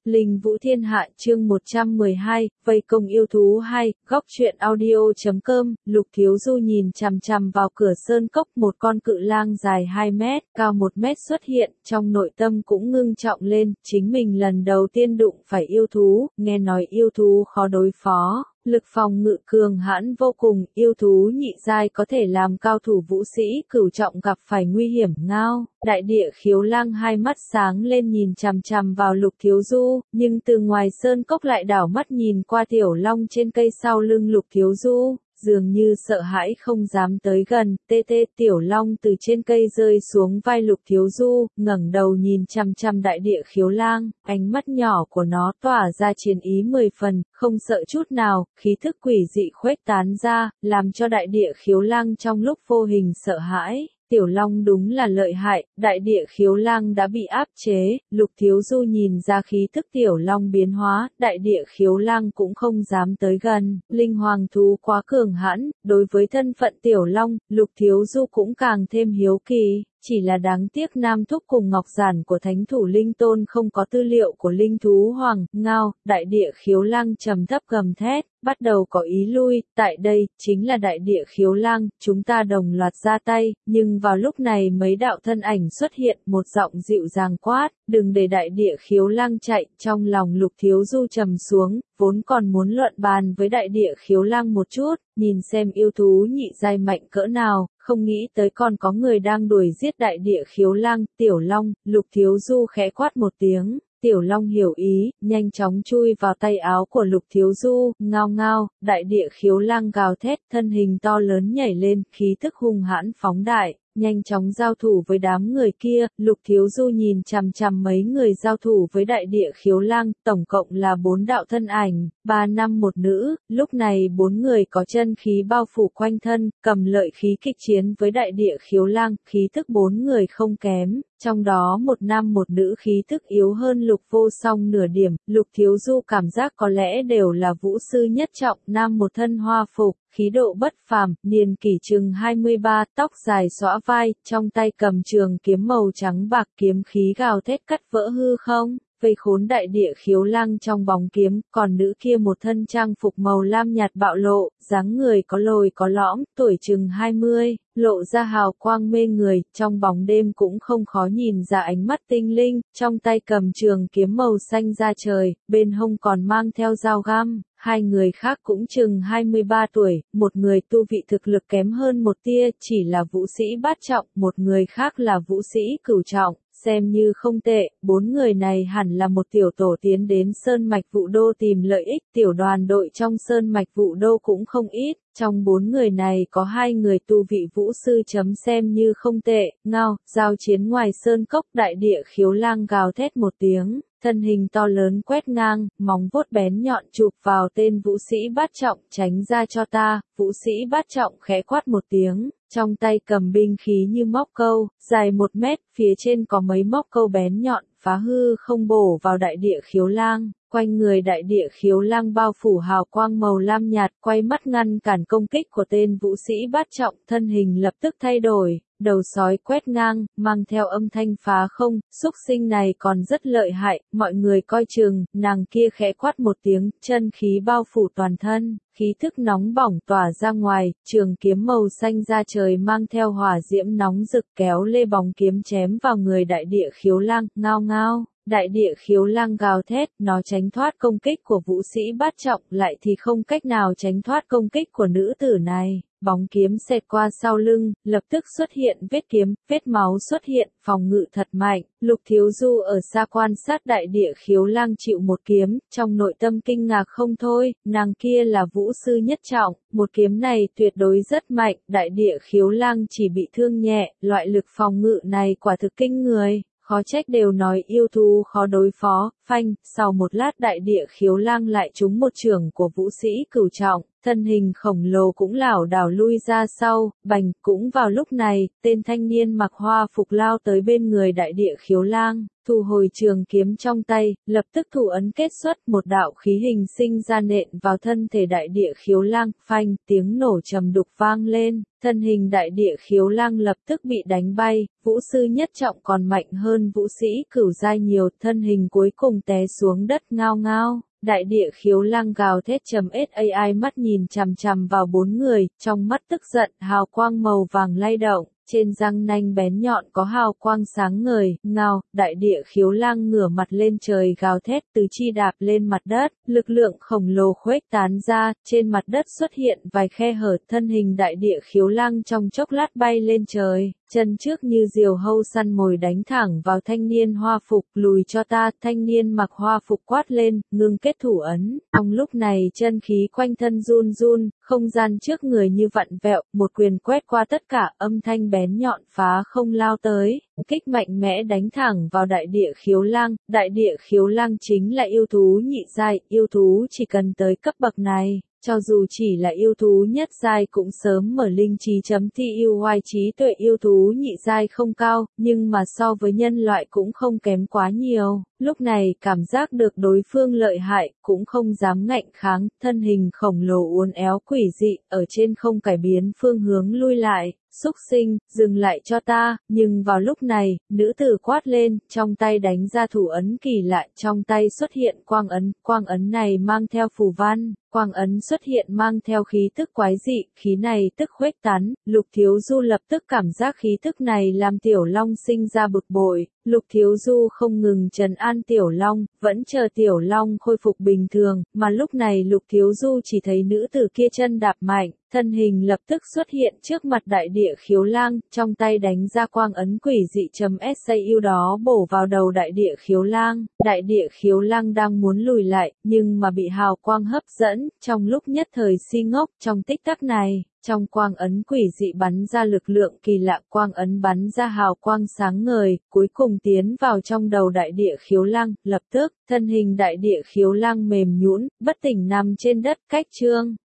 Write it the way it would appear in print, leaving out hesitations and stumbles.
Linh Vũ Thiên Hạ chương 112, vây công yêu thú 2, góc truyện audio.com, Lục Thiếu Du nhìn chằm chằm vào cửa sơn cốc, một con cự lang dài 2 mét, cao 1 mét xuất hiện, trong nội tâm cũng ngưng trọng lên, chính mình lần đầu tiên đụng phải yêu thú, nghe nói yêu thú khó đối phó. Lực phòng ngự cường hãn vô cùng, yêu thú nhị giai có thể làm cao thủ vũ sĩ cửu trọng gặp phải nguy hiểm ngao. Đại địa khiếu lang hai mắt sáng lên nhìn chằm chằm vào Lục Thiếu Du, nhưng từ ngoài sơn cốc lại đảo mắt nhìn qua tiểu long trên cây sau lưng Lục Thiếu Du. Dường như sợ hãi không dám tới gần, tiểu long từ trên cây rơi xuống vai Lục Thiếu Du, ngẩng đầu nhìn chằm chằm đại địa khiếu lang, ánh mắt nhỏ của nó tỏa ra chiến ý 10 phần, không sợ chút nào, khí thức quỷ dị khuếch tán ra, làm cho đại địa khiếu lang trong lúc vô hình sợ hãi. Tiểu long đúng là lợi hại, đại địa khiếu lang đã bị áp chế, Lục Thiếu Du nhìn ra khí thức tiểu long biến hóa, đại địa khiếu lang cũng không dám tới gần, linh hoàng thú quá cường hãn, đối với thân phận tiểu long, Lục Thiếu Du cũng càng thêm hiếu kỳ. Chỉ là đáng tiếc Nam Thúc cùng Ngọc Giản của Thánh Thủ Linh Tôn không có tư liệu của linh thú hoàng, ngao, đại địa khiếu lang trầm thấp gầm thét, bắt đầu có ý lui, tại đây, chính là đại địa khiếu lang, chúng ta đồng loạt ra tay, nhưng vào lúc này mấy đạo thân ảnh xuất hiện, một giọng dịu dàng quát, đừng để đại địa khiếu lang chạy, trong lòng Lục Thiếu Du trầm xuống, vốn còn muốn luận bàn với đại địa khiếu lang một chút, nhìn xem yêu thú nhị giai mạnh cỡ nào. Không nghĩ tới còn có người đang đuổi giết đại địa khiếu lang, tiểu long, Lục Thiếu Du khẽ quát một tiếng, tiểu long hiểu ý, nhanh chóng chui vào tay áo của Lục Thiếu Du, ngao ngao, đại địa khiếu lang gào thét, thân hình to lớn nhảy lên, khí thức hung hãn phóng đại. Nhanh chóng giao thủ với đám người kia, Lục Thiếu Du nhìn chằm chằm mấy người giao thủ với đại địa khiếu lang, tổng cộng là 4 đạo thân ảnh, 3 nam 1 nữ, lúc này 4 người có chân khí bao phủ quanh thân, cầm lợi khí kịch chiến với đại địa khiếu lang, khí thức 4 người không kém. Trong đó 1 nam 1 nữ khí thức yếu hơn Lục Vô Song nửa điểm, Lục Thiếu Du cảm giác có lẽ đều là vũ sư nhất trọng, nam một thân hoa phục, khí độ bất phàm, niên kỷ chừng 23, tóc dài xõa vai, trong tay cầm trường kiếm màu trắng bạc, kiếm khí gào thét cắt vỡ hư không. Vây khốn đại địa khiếu lang trong bóng kiếm, còn nữ kia một thân trang phục màu lam nhạt bạo lộ, dáng người có lồi có lõm, tuổi chừng 20, lộ ra hào quang mê người, trong bóng đêm cũng không khó nhìn ra ánh mắt tinh linh, trong tay cầm trường kiếm màu xanh da trời, bên hông còn mang theo dao găm. Hai người khác cũng chừng 23 tuổi, một người tu vị thực lực kém hơn một tia, chỉ là vũ sĩ bát trọng, một người khác là vũ sĩ cửu trọng. Xem như không tệ, 4 người này hẳn là một tiểu tổ tiến đến Sơn Mạch Vũ Đô tìm lợi ích, tiểu đoàn đội trong Sơn Mạch Vũ Đô cũng không ít, trong 4 người này có 2 người tu vị vũ sư chấm xem như không tệ, ngao, giao chiến ngoài Sơn Cốc đại địa khiếu lang gào thét một tiếng. Thân hình to lớn quét ngang, móng vuốt bén nhọn chụp vào tên vũ sĩ bát trọng, tránh ra cho ta, vũ sĩ bát trọng khẽ quát một tiếng, trong tay cầm binh khí như móc câu, dài 1 mét, phía trên có mấy móc câu bén nhọn, phá hư không bổ vào đại địa khiếu lang. Quanh người đại địa khiếu lang bao phủ hào quang màu lam nhạt, quay mắt ngăn cản công kích của tên vũ sĩ bát trọng, thân hình lập tức thay đổi. Đầu sói quét ngang, mang theo âm thanh phá không, xúc sinh này còn rất lợi hại, mọi người coi chừng, nàng kia khẽ quát một tiếng, chân khí bao phủ toàn thân, khí thức nóng bỏng tỏa ra ngoài, trường kiếm màu xanh da trời mang theo hỏa diễm nóng rực kéo lê bóng kiếm chém vào người đại địa khiếu lang, ngao ngao. Đại địa khiếu lang gào thét, nó tránh thoát công kích của vũ sĩ bát trọng, lại thì không cách nào tránh thoát công kích của nữ tử này. Bóng kiếm xẹt qua sau lưng, lập tức xuất hiện vết kiếm, vết máu xuất hiện, phòng ngự thật mạnh. Lục Thiếu Du ở xa quan sát đại địa khiếu lang chịu một kiếm, trong nội tâm kinh ngạc không thôi, nàng kia là vũ sư nhất trọng, một kiếm này tuyệt đối rất mạnh, đại địa khiếu lang chỉ bị thương nhẹ, loại lực phòng ngự này quả thực kinh người. Khó trách đều nói yêu thú khó đối phó, phanh, sau một lát đại địa khiếu lang lại trúng một chưởng của vũ sĩ cửu trọng, thân hình khổng lồ cũng lảo đảo lui ra sau, bành, cũng vào lúc này, tên thanh niên mặc hoa phục lao tới bên người đại địa khiếu lang. thu hồi trường kiếm trong tay, lập tức thủ ấn kết xuất, một đạo khí hình sinh ra nện vào thân thể đại địa khiếu lang, phanh, tiếng nổ trầm đục vang lên, thân hình đại địa khiếu lang lập tức bị đánh bay, vũ sư nhất trọng còn mạnh hơn vũ sĩ cửu giai nhiều, thân hình cuối cùng té xuống đất ngao ngao. Đại địa khiếu lang gào thét trầm SAI mắt nhìn chằm chằm vào bốn người, trong mắt tức giận, hào quang màu vàng lay động, trên răng nanh bén nhọn có hào quang sáng ngời, ngao, đại địa khiếu lang ngửa mặt lên trời gào thét từ chi đạp lên mặt đất, lực lượng khổng lồ khuếch tán ra, trên mặt đất xuất hiện vài khe hở, thân hình đại địa khiếu lang trong chốc lát bay lên trời. Chân trước như diều hâu săn mồi đánh thẳng vào thanh niên hoa phục, lùi cho ta, thanh niên mặc hoa phục quát lên, ngưng kết thủ ấn. Trong lúc này chân khí quanh thân run run, không gian trước người như vặn vẹo, một quyền quét qua tất cả, âm thanh bén nhọn phá không lao tới, kích mạnh mẽ đánh thẳng vào đại địa khiếu lang. Đại địa khiếu lang chính là yêu thú nhị giai, yêu thú chỉ cần tới cấp bậc này. Cho dù chỉ là yêu thú nhất giai cũng sớm mở linh trí chấm thi yêu hoài trí tuệ yêu thú nhị giai không cao, nhưng mà so với nhân loại cũng không kém quá nhiều. Lúc này cảm giác được đối phương lợi hại, cũng không dám ngạnh kháng, thân hình khổng lồ uốn éo quỷ dị, ở trên không cải biến phương hướng lui lại. Xúc sinh, dừng lại cho ta, nhưng vào lúc này, nữ tử quát lên, trong tay đánh ra thủ ấn kỳ lạ, trong tay xuất hiện quang ấn này mang theo phù văn, quang ấn xuất hiện mang theo khí tức quái dị, khí này tức khuếch tán, Lục Thiếu Du lập tức cảm giác khí tức này làm Tiểu Long sinh ra bực bội, Lục Thiếu Du không ngừng trấn an Tiểu Long, vẫn chờ Tiểu Long khôi phục bình thường, mà lúc này Lục Thiếu Du chỉ thấy nữ tử kia chân đạp mạnh. Thân hình lập tức xuất hiện trước mặt đại địa khiếu lang, trong tay đánh ra quang ấn quỷ dị chấm SAU đó bổ vào đầu đại địa khiếu lang. Đại địa khiếu lang đang muốn lùi lại, nhưng mà bị hào quang hấp dẫn, trong lúc nhất thời si ngốc, trong tích tắc này. Trong quang ấn quỷ dị bắn ra lực lượng kỳ lạ, quang ấn bắn ra hào quang sáng ngời, cuối cùng tiến vào trong đầu đại địa khiếu lang, lập tức, thân hình đại địa khiếu lang mềm nhũn, bất tỉnh nằm trên đất, cách Trương